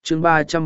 chương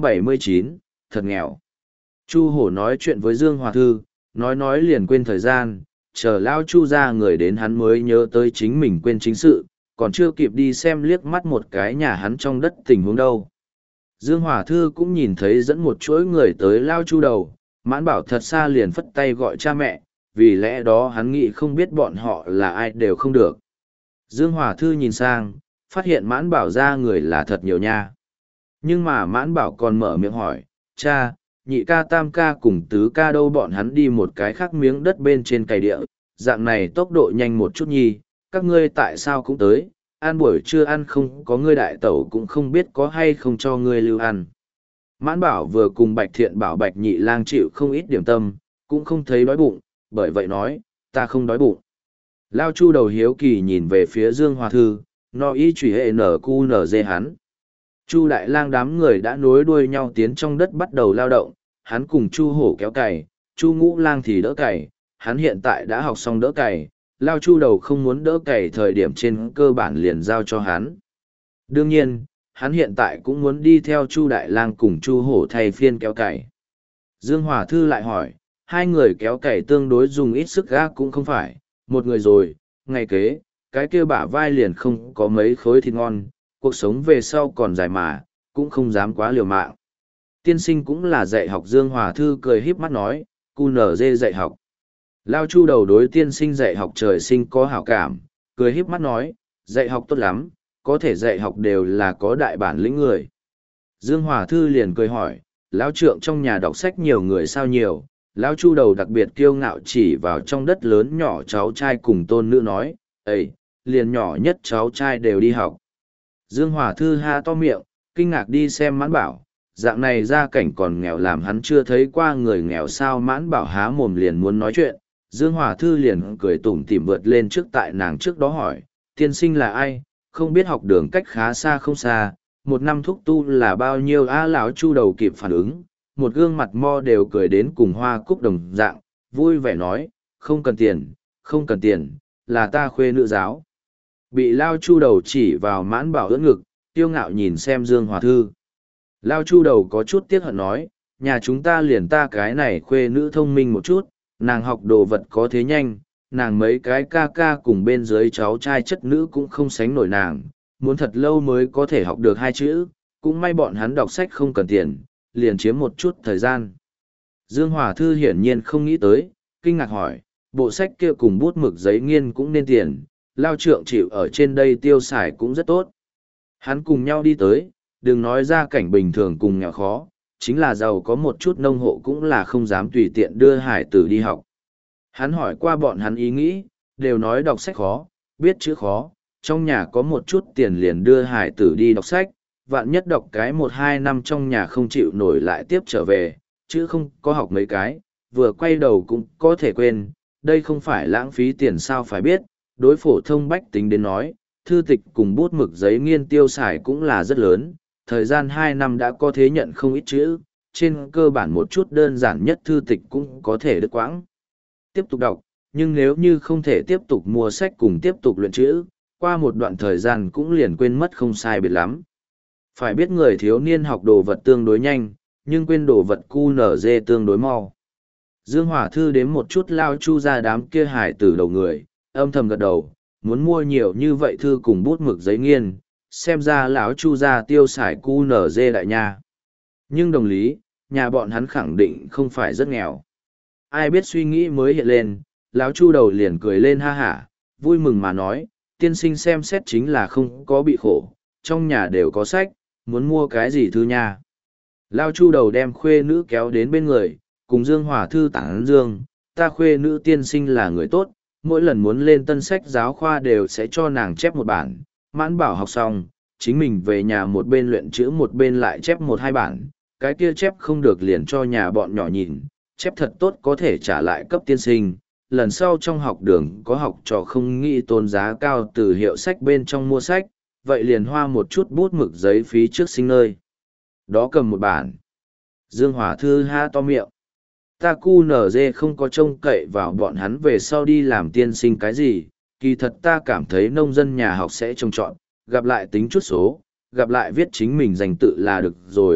379, thật nghèo. Chu Hổ nói chuyện với Dương Hòa Thư, nói liền quên thời gian, chờ Lao Chu ra người đến hắn mới nhớ tới chính mình quên chính sự, còn chưa kịp đi xem liếc mắt một cái nhà hắn trong đất tình huống đâu. Dương Hòa Thư cũng nhìn thấy dẫn một chuỗi người tới Lao Chu đầu, Mãn Bảo thật xa liền phất tay gọi cha mẹ, vì lẽ đó hắn nghĩ không biết bọn họ là ai đều không được. Dương Hòa Thư nhìn sang, phát hiện Mãn Bảo ra người là thật nhiều nha. Nhưng mà Mãn Bảo còn mở miệng hỏi, cha, nhị ca tam ca cùng tứ ca đâu, bọn hắn đi một cái khác miếng đất bên trên cày địa, dạng này tốc độ nhanh một chút nhi, các ngươi tại sao cũng tới, ăn buổi trưa ăn không có ngươi đại tẩu cũng không biết có hay không cho ngươi lưu ăn. Mãn Bảo vừa cùng Bạch Thiện bảo Bạch Nhị Lang chịu không ít điểm tâm, cũng không thấy đói bụng, bởi vậy nói, ta không đói bụng. Lao Chu đầu hiếu kỳ nhìn về phía Dương Hòa Thư, nó ý chủy hệ nở cu nở dê hắn. Chu Đại Lang đám người đã nối đuôi nhau tiến trong đất bắt đầu lao động, hắn cùng Chu Hổ kéo cày, Chu Ngũ Lang thì đỡ cày, hắn hiện tại đã học xong đỡ cày, Lao Chu đầu không muốn đỡ cày thời điểm trên cơ bản liền giao cho hắn. Đương nhiên, hắn hiện tại cũng muốn đi theo Chu Đại Lang cùng Chu Hổ thay phiên kéo cày. Dương Hòa Thư lại hỏi, hai người kéo cày tương đối dùng ít sức gác cũng không phải, một người rồi, ngày kế, cái kia bả vai liền không có mấy khối thịt ngon, cuộc sống về sau còn dài mà, cũng không dám quá liều mạng. Tiên sinh cũng là dạy học. Dương Hòa Thư cười híp mắt nói, cu nở dê dạy học. Lao Chu đầu đối tiên sinh dạy học trời sinh có hảo cảm, cười híp mắt nói, dạy học tốt lắm, có thể dạy học đều là có đại bản lĩnh người. Dương Hòa Thư liền cười hỏi, Lão trượng trong nhà đọc sách nhiều người sao nhiều, Lão Chu đầu đặc biệt kiêu ngạo chỉ vào trong đất lớn nhỏ cháu trai cùng tôn nữ nói, ấy, liền nhỏ nhất cháu trai đều đi học. Dương Hòa Thư ha to miệng, kinh ngạc đi xem Mãn Bảo, dạng này gia cảnh còn nghèo làm hắn chưa thấy qua người nghèo sao. Mãn Bảo há mồm liền muốn nói chuyện, Dương Hòa Thư liền cười tủm tỉm vượt lên trước tại nàng trước đó hỏi, tiên sinh là ai, không biết học đường cách khá xa không xa, một năm thúc tu là bao nhiêu a? Lão Chu đầu kịp phản ứng, một gương mặt mo đều cười đến cùng hoa cúc đồng dạng, vui vẻ nói, không cần tiền, không cần tiền, là ta khuê nữ giáo. Bị Lao Chu đầu chỉ vào Mãn Bảo ưỡn ngực, tiêu ngạo nhìn xem Dương Hòa Thư. Lao Chu đầu có chút tiếc hận nói, nhà chúng ta liền ta cái này khuê nữ thông minh một chút, nàng học đồ vật có thế nhanh, nàng mấy cái ca ca cùng bên dưới cháu trai chất nữ cũng không sánh nổi nàng, muốn thật lâu mới có thể học được hai chữ, cũng may bọn hắn đọc sách không cần tiền, liền chiếm một chút thời gian. Dương Hòa Thư hiển nhiên không nghĩ tới, kinh ngạc hỏi, bộ sách kia cùng bút mực giấy nghiên cũng nên tiền, Lao trượng chịu ở trên đây tiêu xài cũng rất tốt. Hắn cùng nhau đi tới, đừng nói ra cảnh bình thường cùng nghèo khó, chính là giàu có một chút nông hộ cũng là không dám tùy tiện đưa hải tử đi học. Hắn hỏi qua bọn hắn ý nghĩ, đều nói đọc sách khó, biết chữ khó, trong nhà có một chút tiền liền đưa hải tử đi đọc sách, vạn nhất đọc cái 1-2 năm trong nhà không chịu nổi lại tiếp trở về, chứ không có học mấy cái, vừa quay đầu cũng có thể quên, đây không phải lãng phí tiền sao. Phải biết, đối phổ thông bách tính đến nói, thư tịch cùng bút mực giấy nghiên tiêu xài cũng là rất lớn, thời gian 2 năm đã có thế nhận không ít chữ, trên cơ bản một chút đơn giản nhất thư tịch cũng có thể đứt quãng. Tiếp tục đọc, nhưng nếu như không thể tiếp tục mua sách cùng tiếp tục luyện chữ, qua một đoạn thời gian cũng liền quên mất không sai biệt lắm. Phải biết người thiếu niên học đồ vật tương đối nhanh, nhưng quên đồ vật cu nở dê tương đối mau. Dương Hòa Thư đếm một chút Lao Chu ra đám kia hải tử đầu người, âm thầm gật đầu, muốn mua nhiều như vậy thư cùng bút mực giấy nghiên, xem ra lão Chu ra tiêu xài cu nở dê đại nha. Nhưng đồng lý, nhà bọn hắn khẳng định không phải rất nghèo. Ai biết suy nghĩ mới hiện lên, lão Chu đầu liền cười lên ha hả, vui mừng mà nói, tiên sinh xem xét chính là không có bị khổ, trong nhà đều có sách, muốn mua cái gì thư nha. Lão Chu đầu đem khuê nữ kéo đến bên người, cùng Dương Hòa Thư tán dương, ta khuê nữ tiên sinh là người tốt, mỗi lần muốn lên tân sách giáo khoa đều sẽ cho nàng chép một bản, Mãn Bảo học xong, chính mình về nhà một bên luyện chữ một bên lại chép 1-2 bản, cái kia chép không được liền cho nhà bọn nhỏ nhìn, chép thật tốt có thể trả lại cấp tiên sinh. Lần sau trong học đường có học trò không nghĩ tốn giá cao từ hiệu sách bên trong mua sách, vậy liền hoa một chút bút mực giấy phí trước sinh nơi. Đó cầm một bản. Dương Hòa Thư ha to miệng. Ta cu nở dê không có trông cậy vào bọn hắn về sau đi làm tiên sinh cái gì, kỳ thật ta cảm thấy nông dân nhà học sẽ trông chọn, gặp lại tính chút số, gặp lại viết chính mình danh tự là được rồi,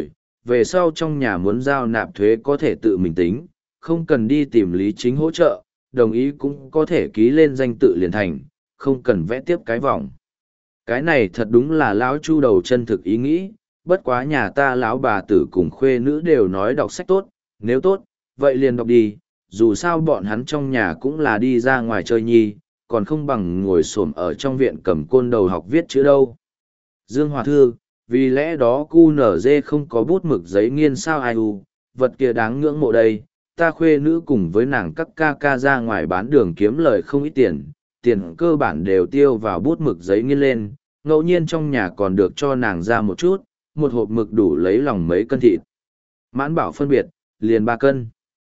về sau trong nhà muốn giao nạp thuế có thể tự mình tính, không cần đi tìm lý chính hỗ trợ, đồng ý cũng có thể ký lên danh tự liền thành, không cần vẽ tiếp cái vòng. Cái này thật đúng là lão Chu đầu chân thực ý nghĩ, bất quá nhà ta lão bà tử cùng khuê nữ đều nói đọc sách tốt, nếu tốt, vậy liền đọc đi, dù sao bọn hắn trong nhà cũng là đi ra ngoài chơi nhi, còn không bằng ngồi xổm ở trong viện cầm côn đầu học viết chữ đâu. Dương Hòa Thư, vì lẽ đó QNZ không có bút mực giấy nghiên sao ai u, vật kia đáng ngưỡng mộ đây, ta khuê nữ cùng với nàng các ca ca ra ngoài bán đường kiếm lời không ít tiền, tiền cơ bản đều tiêu vào bút mực giấy nghiên lên, ngẫu nhiên trong nhà còn được cho nàng ra một chút, một hộp mực đủ lấy lòng mấy cân thịt. Mãn bảo phân biệt, liền 3 cân.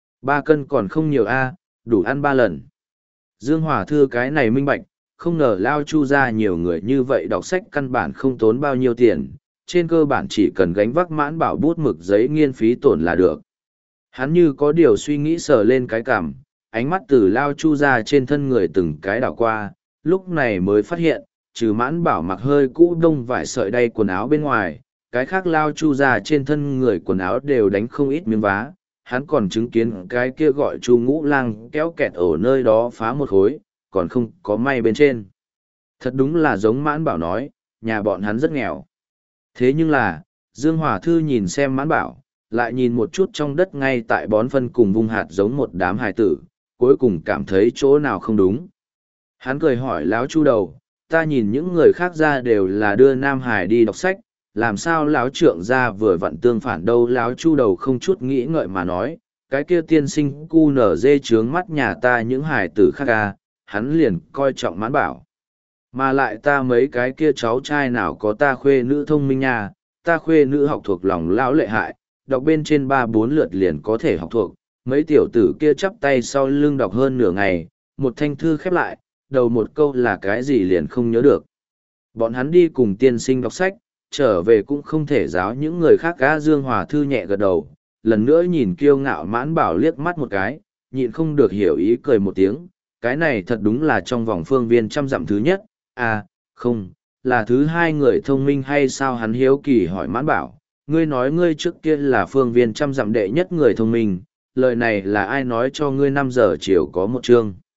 3 cân còn không nhiều a, đủ ăn 3 lần. Dương Hòa Thư cái này minh bạch, không ngờ Lao Chu ra nhiều người như vậy đọc sách căn bản không tốn bao nhiêu tiền, trên cơ bản chỉ cần gánh vác mãn bảo bút mực giấy nghiên phí tổn là được. Hắn như có điều suy nghĩ sờ lên cái cảm, ánh mắt từ Lao Chu ra trên thân người từng cái đảo qua, lúc này mới phát hiện, trừ mãn bảo mặc hơi cũ đông vải sợi đay quần áo bên ngoài, cái khác Lao Chu ra trên thân người quần áo đều đánh không ít miếng vá. Hắn còn chứng kiến cái kia gọi Chu Ngũ Lang kéo kẹt ở nơi đó phá một khối, còn không có may bên trên. Thật đúng là giống Mãn Bảo nói, nhà bọn hắn rất nghèo. Thế nhưng là, Dương Hòa Thư nhìn xem Mãn Bảo, lại nhìn một chút trong đất ngay tại bón phân cùng vung hạt giống một đám hài tử, cuối cùng cảm thấy chỗ nào không đúng. Hắn cười hỏi Lão Chu đầu, ta nhìn những người khác ra đều là đưa Nam Hải đi đọc sách, làm sao Lão Trượng ra vừa vặn tương phản đâu. Lão Chu đầu không chút nghĩ ngợi mà nói, cái kia tiên sinh cu nở dê trướng mắt nhà ta những hài tử khác à, hắn liền coi trọng Mãn Bảo. Mà lại ta mấy cái kia cháu trai nào có ta khuê nữ thông minh nha, ta khuê nữ học thuộc lòng lão lợi hại, đọc bên trên 3-4 lượt liền có thể học thuộc, mấy tiểu tử kia chắp tay sau lưng đọc hơn nửa ngày, một thanh thư khép lại, đầu một câu là cái gì liền không nhớ được. Bọn hắn đi cùng tiên sinh đọc sách, trở về cũng không thể giáo những người khác cá. Dương Hòa Thư nhẹ gật đầu, lần nữa nhìn kiêu ngạo Mãn Bảo liếc mắt một cái, nhịn không được hiểu ý cười một tiếng, cái này thật đúng là trong vòng phương viên 100 dặm thứ nhất, à, không, là thứ 2 người thông minh hay sao. Hắn hiếu kỳ hỏi Mãn Bảo, ngươi nói ngươi trước kia là phương viên 100 dặm đệ nhất người thông minh, lời này là ai nói cho ngươi 5 giờ chiều có một chương.